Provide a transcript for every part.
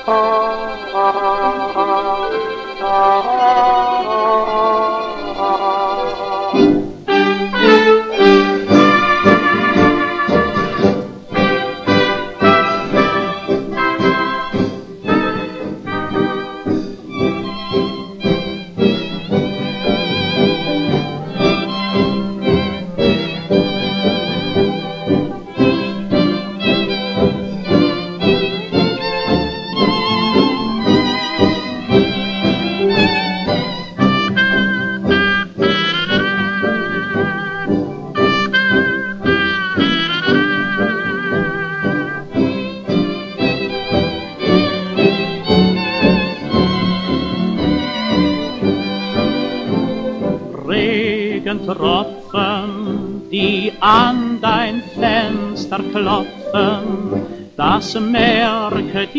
Regentropfen, die an dein Fenster klopfen, das merke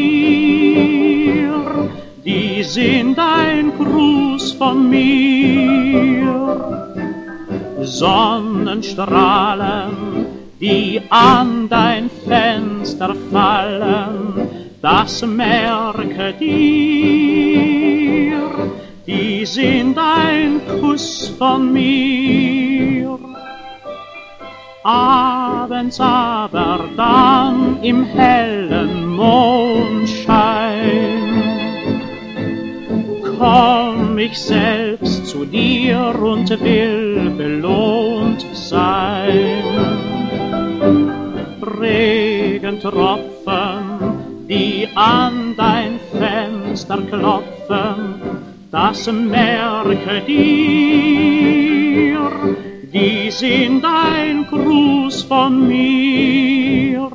dir, die sind ein Gruß von mir. Sonnenstrahlen, die an dein Fenster fallen, das merke dir, die sind ein Kuss von mir. Abends aber dann im hellen Mondschein komm ich selbst zu dir und will belohnt sein. Regentropfen, die an dein Fenster klopfen, das merke dir, die sind ein Gruß von mir.